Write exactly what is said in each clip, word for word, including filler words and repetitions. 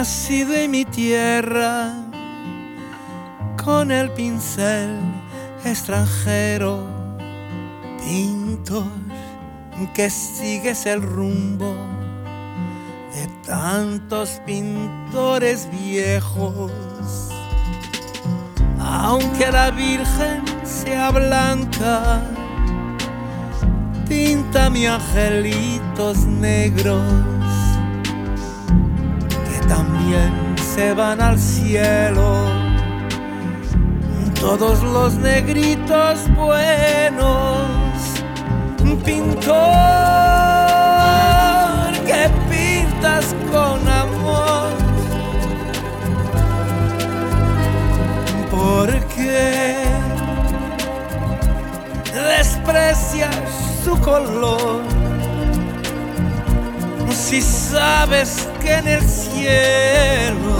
nacido en mi tierra, con el pincel extranjero, pintor que sigues el rumbo de tantos pintores viejos. Aunque la Virgen sea blanca, píntame angelitos negros que también se van al cielo. Todos los negritos buenos, pintor que pintas con amor. ¿Por qué desprecias su color? Si sabes que en el cielo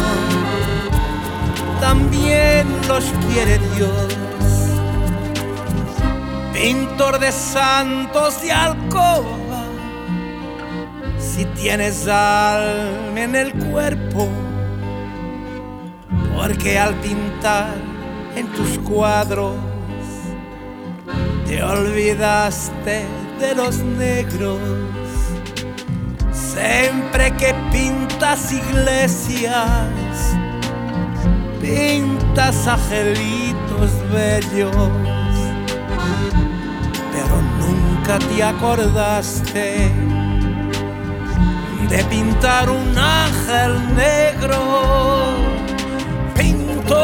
también los quiere Dios. Pintor de santos de alcoba, si tienes alma en el cuerpo, porque al pintar en tus cuadros te olvidaste de los negros. Siempre que pintas iglesias, pintas angelitos bellos, pero nunca te acordaste de pintar un ángel negro. Pintor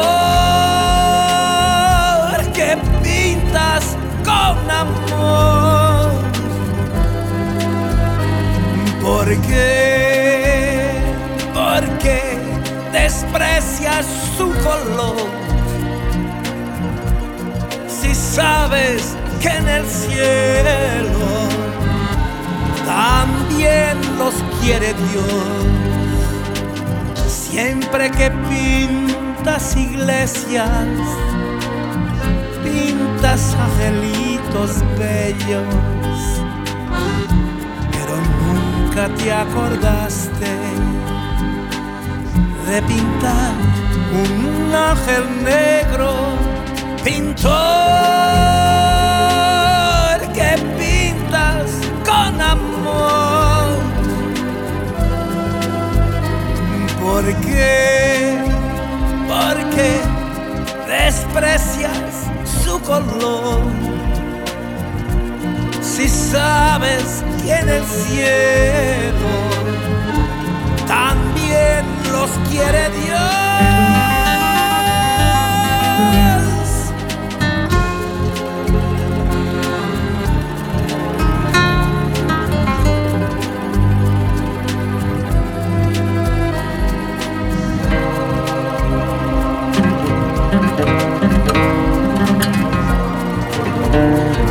que pintas con amor. ¿Por qué? Porque desprecias su color. Si sabes que en el cielo también los quiere Dios. Siempre que pintas iglesias, pintas angelitos bellos, pero nunca te acordaste de pintar un ángel negro. Pintor que pintas con amor. ¿Por qué? Porque desprecias su color. Si sabes que en el cielo también los quiere Dios. Thank you.